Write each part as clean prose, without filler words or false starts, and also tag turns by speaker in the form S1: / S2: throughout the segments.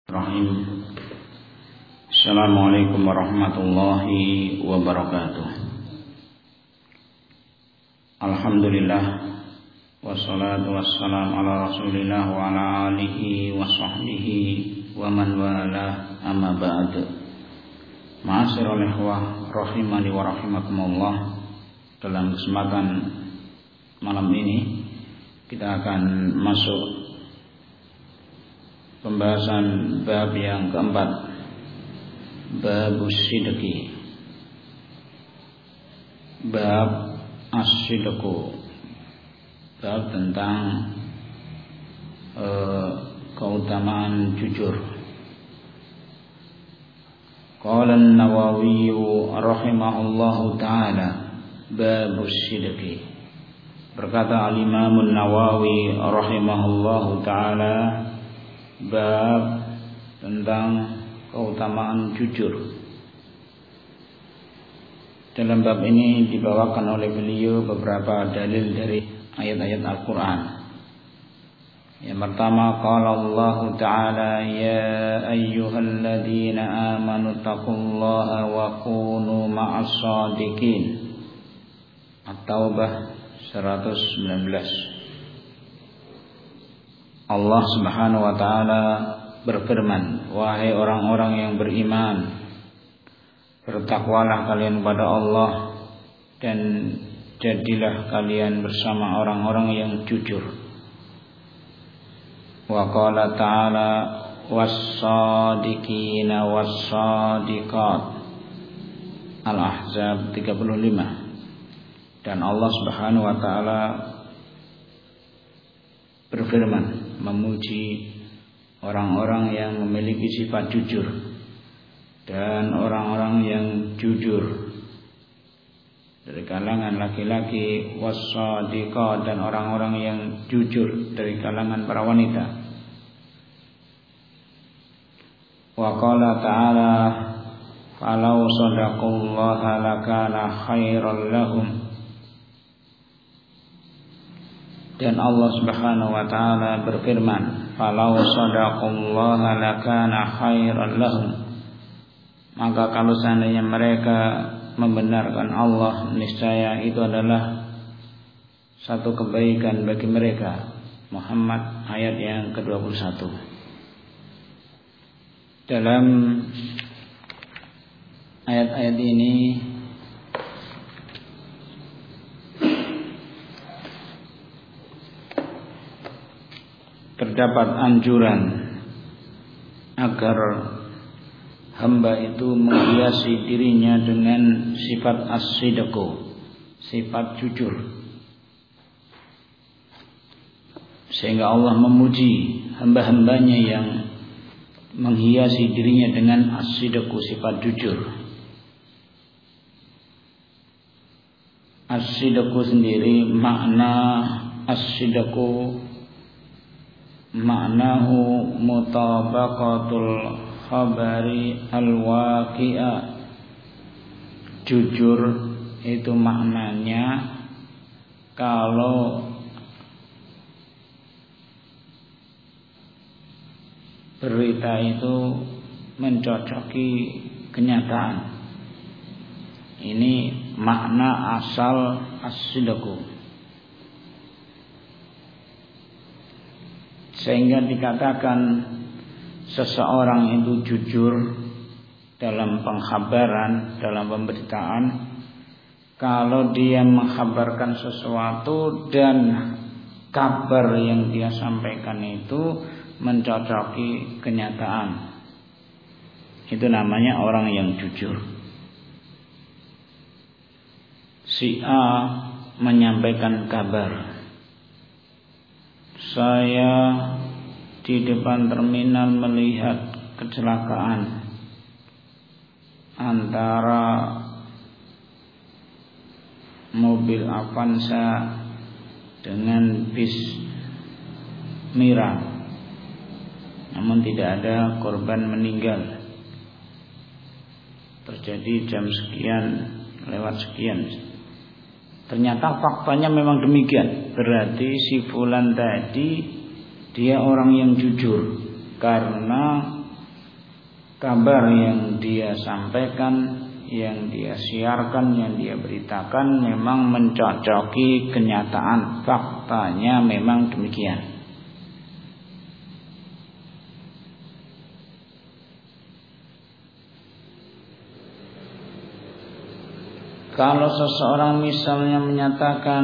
S1: Bismillahirrahmanirrahim. Assalamualaikum warahmatullahi wabarakatuh. Alhamdulillah, wassalatu wassalamu ala rasulillah wa ala alihi wa sahbihi wa man wala, amma ba'd. Ma'asyiral ikhwah rahimani wa rahimakumullah. Dalam kesempatan malam ini kita akan masuk pembahasan bab yang keempat, bab sidqi, bab as-sidqu, bab tentang keutamaan jujur. Qala an-Nawawi rahimahullahu ta'ala, bab sidqi. Berkata al-Imam an-Nawawi rahimahullahu ta'ala, bab tentang keutamaan jujur. Dalam bab ini dibawakan oleh beliau beberapa dalil dari ayat-ayat Al-Quran. Yang pertama, qala Allah Ta'ala, ya ayyuhalladzina amanu taqullaha wa kunu ma'as shadiqin. At-Taubah 119. Allah Subhanahu wa ta'ala berfirman, wahai orang-orang yang beriman, bertakwalah kalian kepada Allah dan jadilah kalian bersama orang-orang yang jujur. Wa qala ta'ala, was-sadiqina was-sadiqat. Al-Ahzab 35. Dan Allah Subhanahu wa ta'ala berfirman, memuji orang-orang yang memiliki sifat jujur dan orang-orang yang jujur dari kalangan laki-laki, was-shadiqat, dan orang-orang yang jujur dari kalangan para wanita. Wa qala ta'ala, falau shadaqullaha lakana khairan lahum. Dan Allah Subhanahu wa ta'ala berfirman, falau shadaqullaha lakana khairan lahum. Maka kalau seandainya mereka membenarkan Allah, niscaya itu adalah satu kebaikan bagi mereka. Muhammad ayat yang ke-21. Dalam ayat-ayat ini terdapat anjuran agar hamba itu menghiasi dirinya dengan sifat as-sidqu, sifat jujur. Sehingga Allah memuji hamba-hambanya yang menghiasi dirinya dengan as-sidqu, sifat jujur. As-sidqu sendiri, makna as-sidqu, maknahu mutabaqatul khabari al-waqi'a. Jujur itu maknanya kalau berita itu mencocoki kenyataan. Ini makna asal as-sidqu. Sehingga dikatakan seseorang itu jujur dalam pengkhabaran, dalam pemberitaan, kalau dia mengkhabarkan sesuatu dan kabar yang dia sampaikan itu mencocoki kenyataan. Itu namanya orang yang jujur. Si A menyampaikan kabar, saya di depan terminal melihat kecelakaan antara mobil Avanza dengan bis Mira, namun tidak ada korban meninggal. Terjadi jam sekian lewat sekian. Ternyata faktanya memang demikian. Berarti si fulan tadi dia orang yang jujur, karena kabar yang dia sampaikan, yang dia siarkan, yang dia beritakan memang mencocoki kenyataan, faktanya memang demikian. Kalau seseorang misalnya menyatakan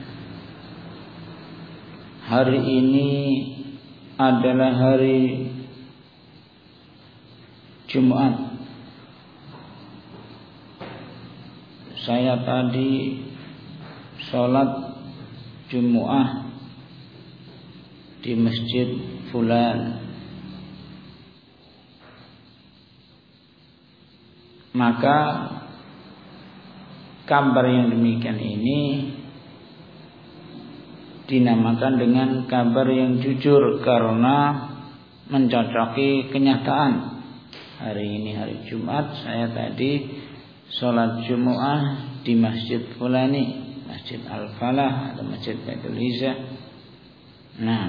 S1: hari ini adalah hari Jumat, saya tadi sholat Jumu'ah di masjid fulan, maka kabar yang demikian ini dinamakan dengan kabar yang jujur karena mencocoki kenyataan. Hari ini hari Jumat, saya tadi sholat Jumu'ah di masjid fulani, masjid Al-Falah atau masjid Baitul Izzah. Nah,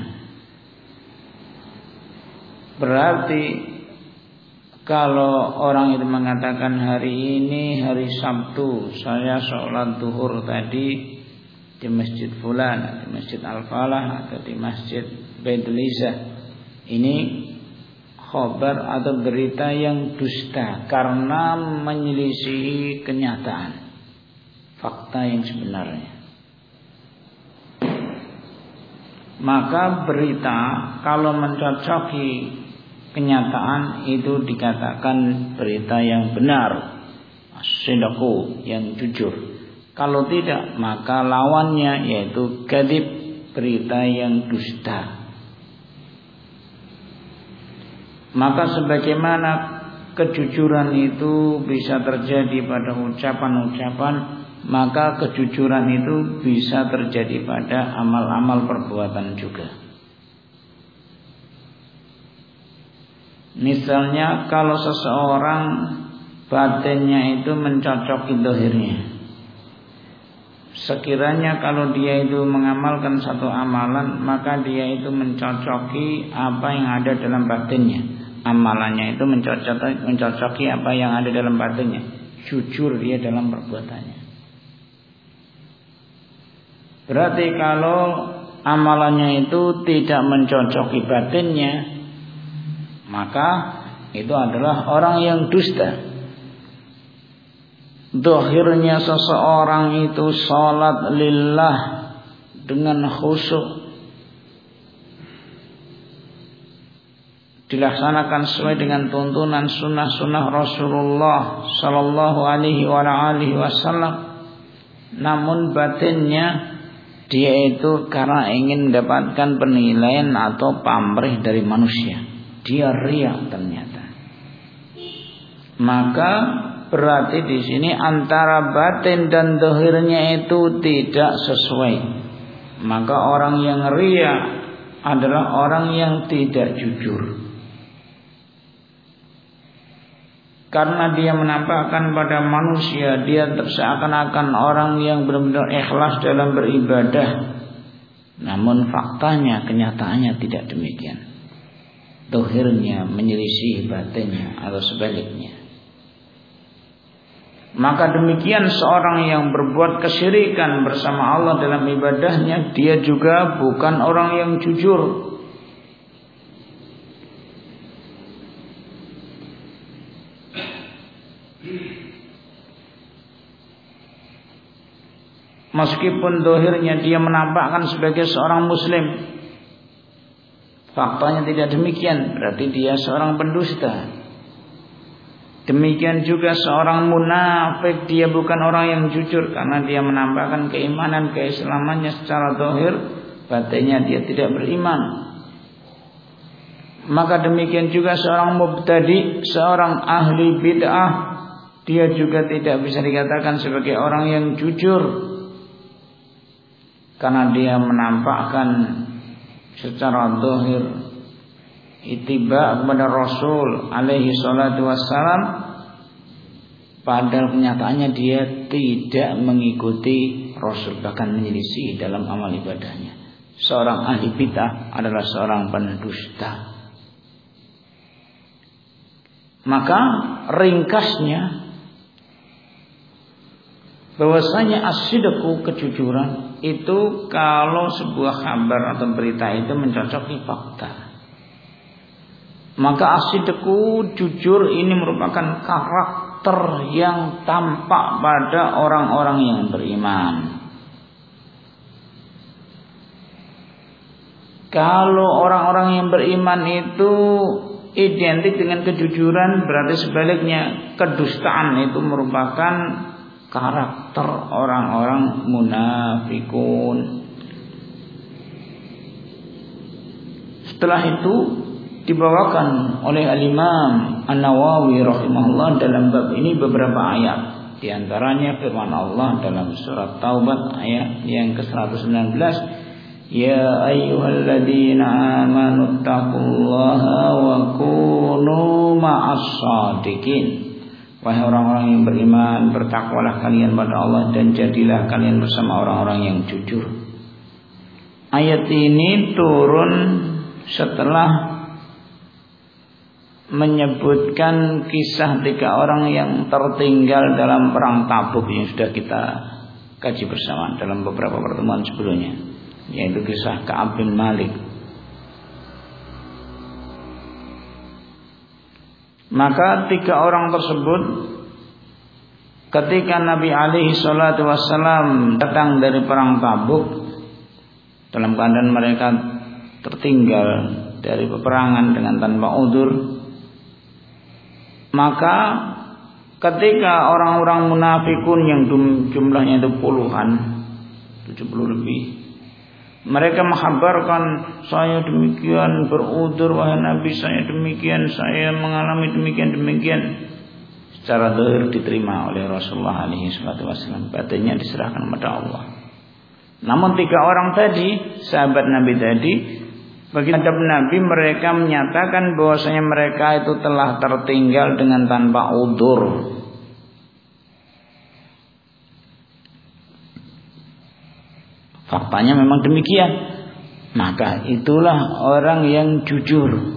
S1: berarti kalau orang itu mengatakan hari ini hari Sabtu, saya sholat duhur tadi di masjid fulan, di masjid Al-Falah atau di masjid Baitul Izzah, ini khabar atau berita yang dusta karena menyelisihi kenyataan, fakta yang sebenarnya. Maka berita kalau mencocoki kenyataan itu dikatakan berita yang benar, as-sidqu, yang jujur. Kalau tidak, maka lawannya yaitu kadzib, berita yang dusta. Maka sebagaimana kejujuran itu bisa terjadi pada ucapan-ucapan, maka kejujuran itu bisa terjadi pada amal-amal perbuatan juga. Misalnya kalau seseorang batinnya itu mencocoki zahirnya, sekiranya kalau dia itu mengamalkan satu amalan, maka dia itu mencocoki apa yang ada dalam batinnya. Amalannya itu mencocoki apa yang ada dalam batinnya. Jujur dia dalam perbuatannya. Berarti kalau amalannya itu tidak mencocoki batinnya, maka itu adalah orang yang dusta. Zahirnya seseorang itu salat lillah dengan khusyuk, dilaksanakan sesuai dengan tuntunan sunnah-sunnah Rasulullah Sallallahu Alaihi Wasallam, namun batinnya dia itu karena ingin mendapatkan penilaian atau pamrih dari manusia, dia riya ternyata. Maka berarti di sini antara batin dan zahirnya itu tidak sesuai. Maka orang yang riya adalah orang yang tidak jujur. Karena dia menampakkan pada manusia dia seakan-akan orang yang benar-benar ikhlas dalam beribadah, namun faktanya, kenyataannya tidak demikian. Zahirnya menyelisih batinnya atau sebaliknya. Maka demikian seorang yang berbuat kesyirikan bersama Allah dalam ibadahnya, dia juga bukan orang yang jujur. Meskipun zahirnya dia menampakkan sebagai seorang muslim, faktanya tidak demikian, berarti dia seorang pendusta. Demikian juga seorang munafik, dia bukan orang yang jujur karena dia menampakkan keimanan, keislamannya secara zahir, batinnya dia tidak beriman. Maka demikian juga seorang mubtadi, seorang ahli bid'ah, dia juga tidak bisa dikatakan sebagai orang yang jujur karena dia menampakkan secara zahir ittiba kepada Rasul alaihi salatu wassalam, padahal kenyataannya dia tidak mengikuti Rasul, bahkan menyelisih dalam amal ibadahnya. Seorang ahli bid'ah adalah seorang pendusta. Maka ringkasnya bahwasanya as-sidqu, kejujuran itu kalau sebuah kabar atau berita itu mencocoki fakta, maka as-sidqu, jujur ini merupakan karakter yang tampak pada orang-orang yang beriman. Kalau orang-orang yang beriman itu identik dengan kejujuran, berarti sebaliknya kedustaan itu merupakan karakter orang-orang munafikun. Setelah itu dibawakan oleh Al-Imam An-Nawawi rahimahullah dalam bab ini beberapa ayat. Di antaranya firman Allah dalam surat Taubat ayat yang ke-119, ya ayyuhalladzina amanu taqullaha wa kunu ma'as-shadiqin. Wahai orang-orang yang beriman, bertakwalah kalian pada Allah dan jadilah kalian bersama orang-orang yang jujur. Ayat ini turun setelah menyebutkan kisah 3 orang yang tertinggal dalam perang Tabuk yang sudah kita kaji bersama dalam beberapa pertemuan sebelumnya, yaitu kisah Ka'ab bin Malik. Maka 3 orang tersebut ketika Nabi alaihi salatu wassalam datang dari perang Tabuk dalam keadaan mereka tertinggal dari peperangan dengan tanpa udzur, maka ketika orang-orang munafikun yang jumlahnya itu puluhan, 70 lebih, mereka menghabarkan, saya demikian berudzur wahai Nabi, saya demikian, saya mengalami demikian. Secara zahir diterima oleh Rasulullah alaihi wasallam, batinnya diserahkan kepada Allah. Namun 3 orang tadi, sahabat Nabi tadi, bagi Nabi mereka menyatakan bahwasanya mereka itu telah tertinggal dengan tanpa udzur. Faktanya memang demikian. Maka itulah orang yang jujur.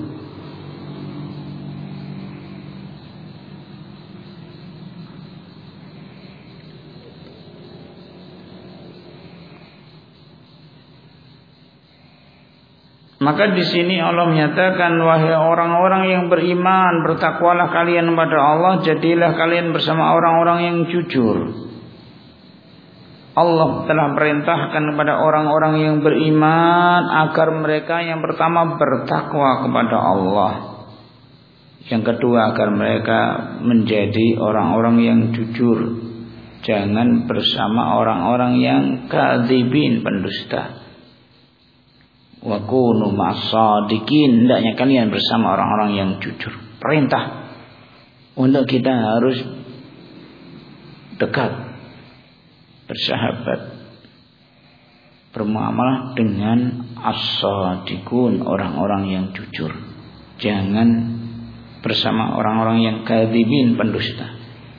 S1: Maka di sini Allah menyatakan, wahai orang-orang yang beriman, bertakwalah kalian kepada Allah, jadilah kalian bersama orang-orang yang jujur. Allah telah perintahkan kepada orang-orang yang beriman agar mereka yang pertama bertakwa kepada Allah, yang kedua agar mereka menjadi orang-orang yang jujur, jangan bersama orang-orang yang kadzibin, pendusta. Wa kunu ma'as-shadiqin, hendaknya kalian bersama orang-orang yang jujur. Perintah untuk kita harus dekat, bersahabat, bermuamalah dengan as-shadiqun, orang-orang yang jujur. Jangan bersama orang-orang yang kadzibin, pendusta.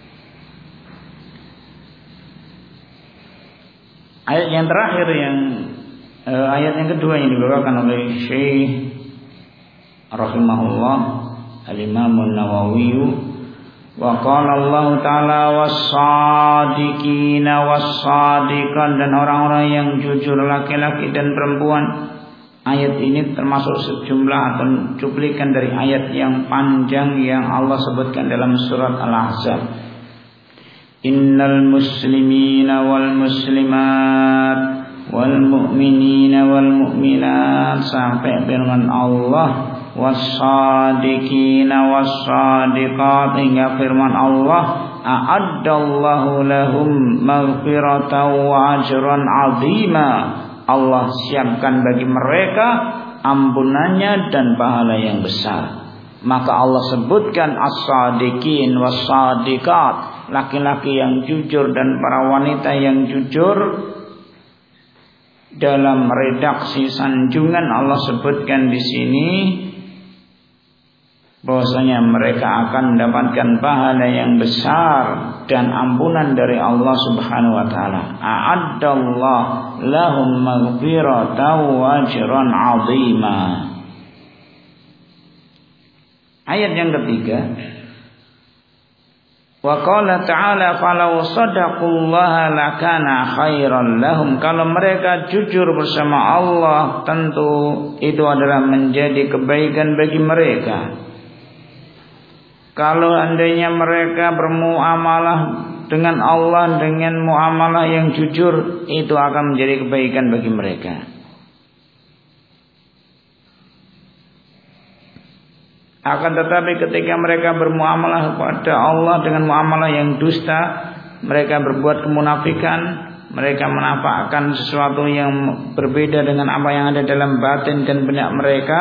S1: Ayat yang terakhir ayat yang kedua yang dibawakan oleh Syekh rahimahullah Al-Imam An-Nawawi, wa qala Allah taala was-shadiqina was-shadiqan, dan orang-orang yang jujur laki-laki dan perempuan. Ayat ini termasuk sejumlah atau cuplikan dari ayat yang panjang yang Allah sebutkan dalam surat Al-Ahzab. Innal muslimina wal muslimat wal mu'minina wal mu'minat, sampai firman Allah was-shadiqina was-shadiqat, hingga firman Allah a'addallahu lahum maghfiratan wa ajran 'azima, Allah siapkan bagi mereka ampunannya dan pahala yang besar. Maka Allah sebutkan as-shadiqin was-shadiqat, laki-laki yang jujur dan para wanita yang jujur. Dalam redaksi sanjungan Allah sebutkan di sini bahwasanya mereka akan mendapatkan pahala yang besar dan ampunan dari Allah Subhanahu wa taala. A'addallahu lahum maghfiratan wa ajran 'azima. Ayat yang ketiga, Wa qala ta'ala falau shadaqullaha lakana khairan lahum. Kalau mereka jujur bersama Allah, tentu itu adalah menjadi kebaikan bagi mereka. Kalau andainya mereka bermuamalah dengan Allah dengan muamalah yang jujur, itu akan menjadi kebaikan bagi mereka. Akan tetapi ketika mereka bermuamalah kepada Allah dengan muamalah yang dusta, mereka berbuat kemunafikan, mereka menampakkan sesuatu yang berbeda dengan apa yang ada dalam batin dan benak mereka,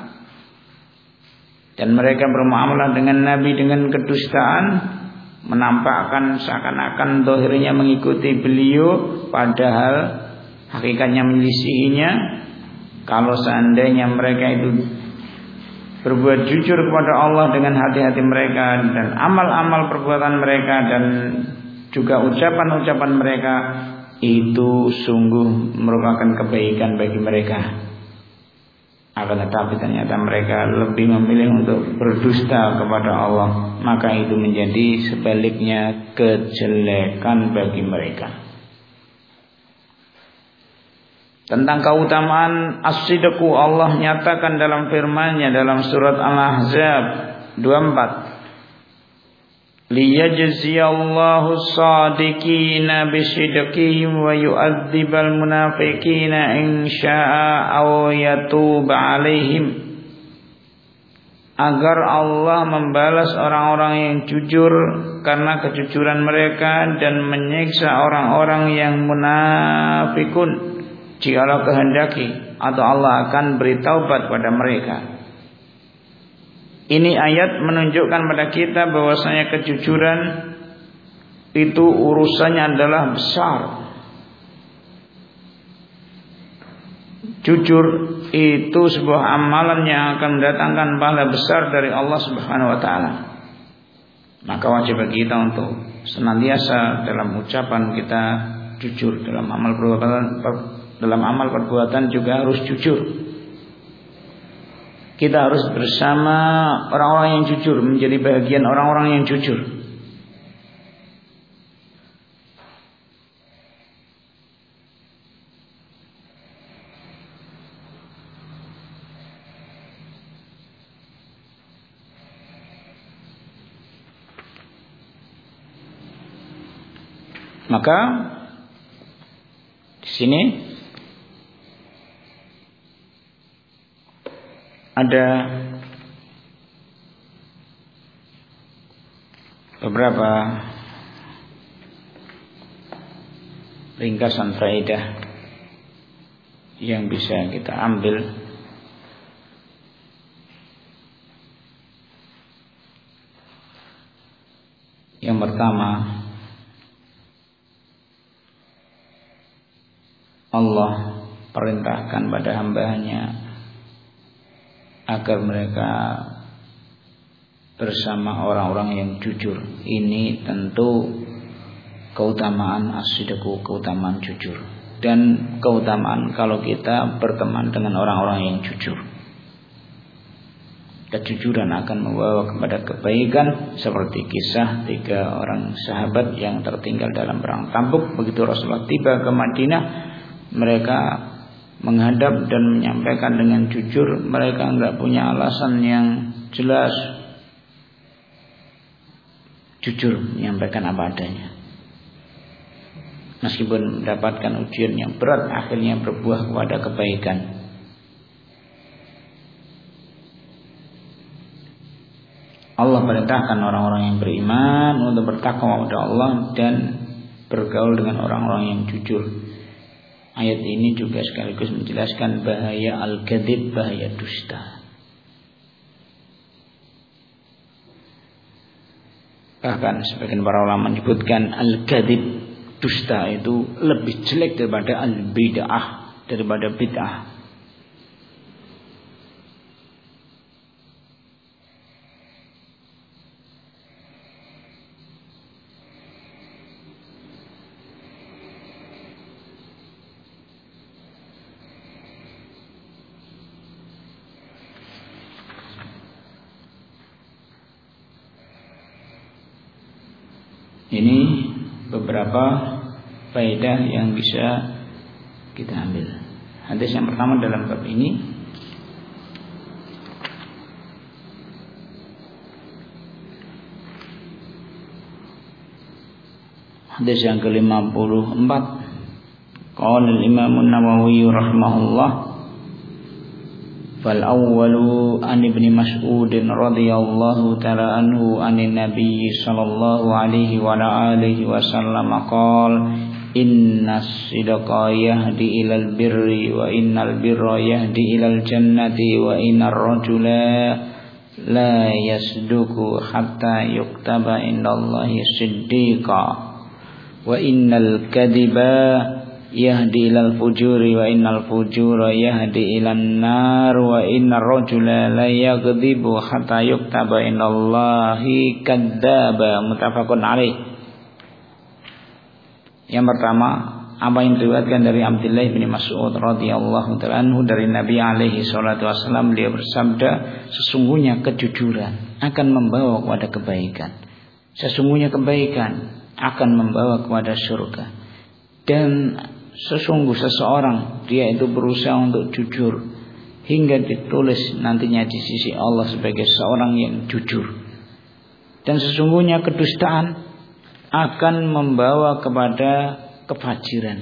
S1: dan mereka bermuamalah dengan Nabi dengan kedustaan, menampakkan seakan-akan zahirnya mengikuti beliau padahal hakikatnya menyelisihinya. Kalau seandainya mereka itu berbuat jujur kepada Allah dengan hati-hati mereka dan amal-amal perbuatan mereka dan juga ucapan-ucapan mereka, itu sungguh merupakan kebaikan bagi mereka. Akan tetapi ternyata mereka lebih memilih untuk berdusta kepada Allah, maka itu menjadi sebaliknya kejelekan bagi mereka. Tentang keutamaan as-sidqu, Allah nyatakan dalam firman-Nya dalam surat Al-Ahzab 24. Liyajziyallahu as-sadiqina bisidqihim wa yu'adzibal munafiqina in syaa'a aw yatuba 'alaihim. Agar Allah membalas orang-orang yang jujur karena kejujuran mereka dan menyiksa orang-orang yang munafikun jikalau kehendaki, atau Allah akan beri taubat pada mereka. Ini ayat menunjukkan pada kita bahwasanya kejujuran itu urusannya adalah besar. Jujur itu sebuah amalan yang akan mendatangkan pahala besar dari Allah Subhanahu wa taala. Maka wajib bagi kita untuk senantiasa dalam ucapan kita jujur, dalam amal perbuatan juga harus jujur. Kita harus bersama orang-orang yang jujur, menjadi bagian orang-orang yang jujur. Maka di sini ada beberapa ringkasan faedah yang bisa kita ambil. Yang pertama, Allah perintahkan pada hamba-Nya agar mereka bersama orang-orang yang jujur. Ini tentu keutamaan as-sidqu, keutamaan jujur, dan keutamaan kalau kita berteman dengan orang-orang yang jujur. Kejujuran akan membawa kepada kebaikan, seperti kisah 3 orang sahabat yang tertinggal dalam perang Tabuk. Begitu Rasulullah tiba ke Madinah, mereka menghadap dan menyampaikan dengan jujur. Mereka enggak punya alasan yang jelas, jujur menyampaikan apa adanya. Meskipun mendapatkan ujian yang berat, akhirnya berbuah kepada kebaikan. Allah perintahkan orang-orang yang beriman untuk bertakwa kepada Allah dan bergaul dengan orang-orang yang jujur. Ayat ini juga sekaligus menjelaskan bahaya al-kadzib, bahaya dusta. Bahkan sebagian para ulama menyebutkan al-kadzib, dusta itu lebih jelek daripada al-bid'ah, daripada bid'ah. Ini beberapa faedah yang bisa kita ambil. Hadis yang pertama dalam bab ini, hadis yang ke-54. Qala al-Imam an-Nawawi rahimahullah, fal awwalu an Ibnu Mas'ud radhiyallahu ta'ala anhu anin Nabi sallallahu alaihi wa alihi wasallam qala innas sidqa yahdi ilal birri wa innal birra yahdi ilal jannati wa innar rajula la yasduqu hatta yuktaba indallahi siddiqa wa innal kadhiba yahdi ilal fujuri wa innal fujura yahdi ilan nar wa innar rajula la yaghdibu hatta yuktaba indallahi kadzdzaba. Muttafaqun alaih. Yang pertama, apa yang diriwayatkan dari Abdullah bin Mas'ud radhiyallahu ta'ala anhu dari Nabi alaihi salatu wasallam, beliau bersabda, sesungguhnya kejujuran akan membawa kepada kebaikan. Sesungguhnya kebaikan akan membawa kepada surga. Dan sesungguh seseorang dia itu berusaha untuk jujur hingga ditulis nantinya di sisi Allah sebagai seorang yang jujur. Dan sesungguhnya kedustaan akan membawa kepada kefajiran.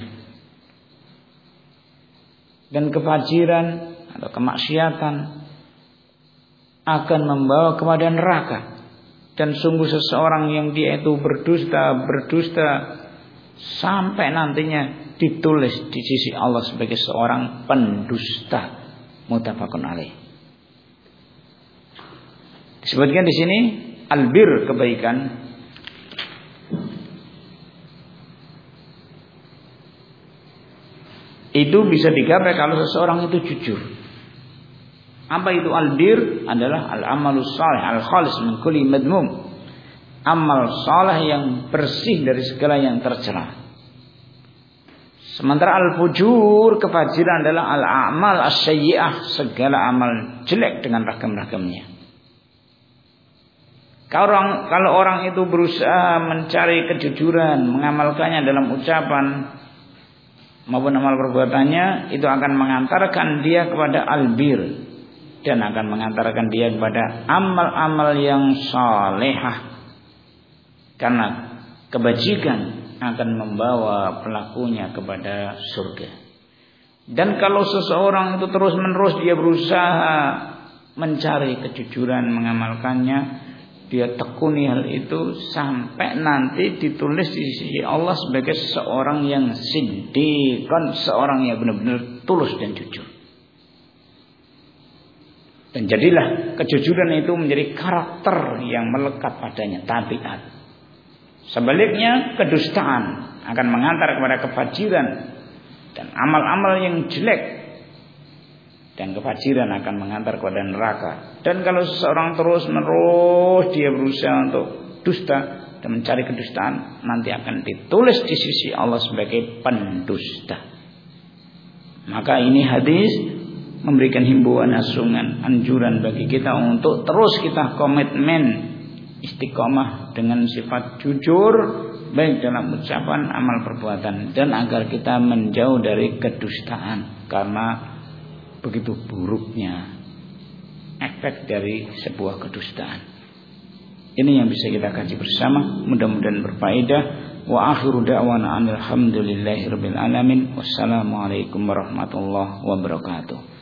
S1: Dan kefajiran atau kemaksiatan akan membawa kepada neraka. Dan sungguh seseorang yang dia itu berdusta sampai nantinya ditulis di sisi Allah sebagai seorang pendusta. Muttafaqun alaih. Disebutkan di sini albir, kebaikan, itu bisa digapai kalau seseorang itu jujur. Apa itu albir? Adalah al-amalus salih al-khalis min kulli madmum. Amal saleh yang bersih dari segala yang tercela. Sementara al-fujur, kefajiran, adalah al-a'mal as-sayyi'ah, segala amal jelek dengan ragam-ragamnya. Kalau orang itu berusaha mencari kejujuran, mengamalkannya dalam ucapan maupun amal perbuatannya, itu akan mengantarkan dia kepada albir dan akan mengantarkan dia kepada amal-amal yang salehah. Karena kebajikan akan membawa pelakunya kepada surga. Dan kalau seseorang itu terus-menerus dia berusaha mencari kejujuran, mengamalkannya, dia tekuni hal itu sampai nanti ditulis di sisi Allah sebagai seorang yang siddiqan, seorang yang benar-benar tulus dan jujur. Dan jadilah kejujuran itu menjadi karakter yang melekat padanya, tabiat. Sebaliknya kedustaan akan mengantar kepada kefajiran dan amal-amal yang jelek, dan kefajiran akan mengantar kepada neraka. Dan kalau seseorang terus-menerus dia berusaha untuk dusta dan mencari kedustaan, nanti akan ditulis di sisi Allah sebagai pendusta. Maka ini hadis memberikan himbauan, hasungan, anjuran bagi kita untuk terus kita komitmen istiqomah dengan sifat jujur, baik dalam ucapan, amal, perbuatan, dan agar kita menjauh dari kedustaan, karena begitu buruknya efek dari sebuah kedustaan. Ini yang bisa kita kaji bersama, mudah-mudahan berfaedah. Wa akhiru da'wana alhamdulillahirabbil alamin. Wassalamualaikum warahmatullahi wabarakatuh.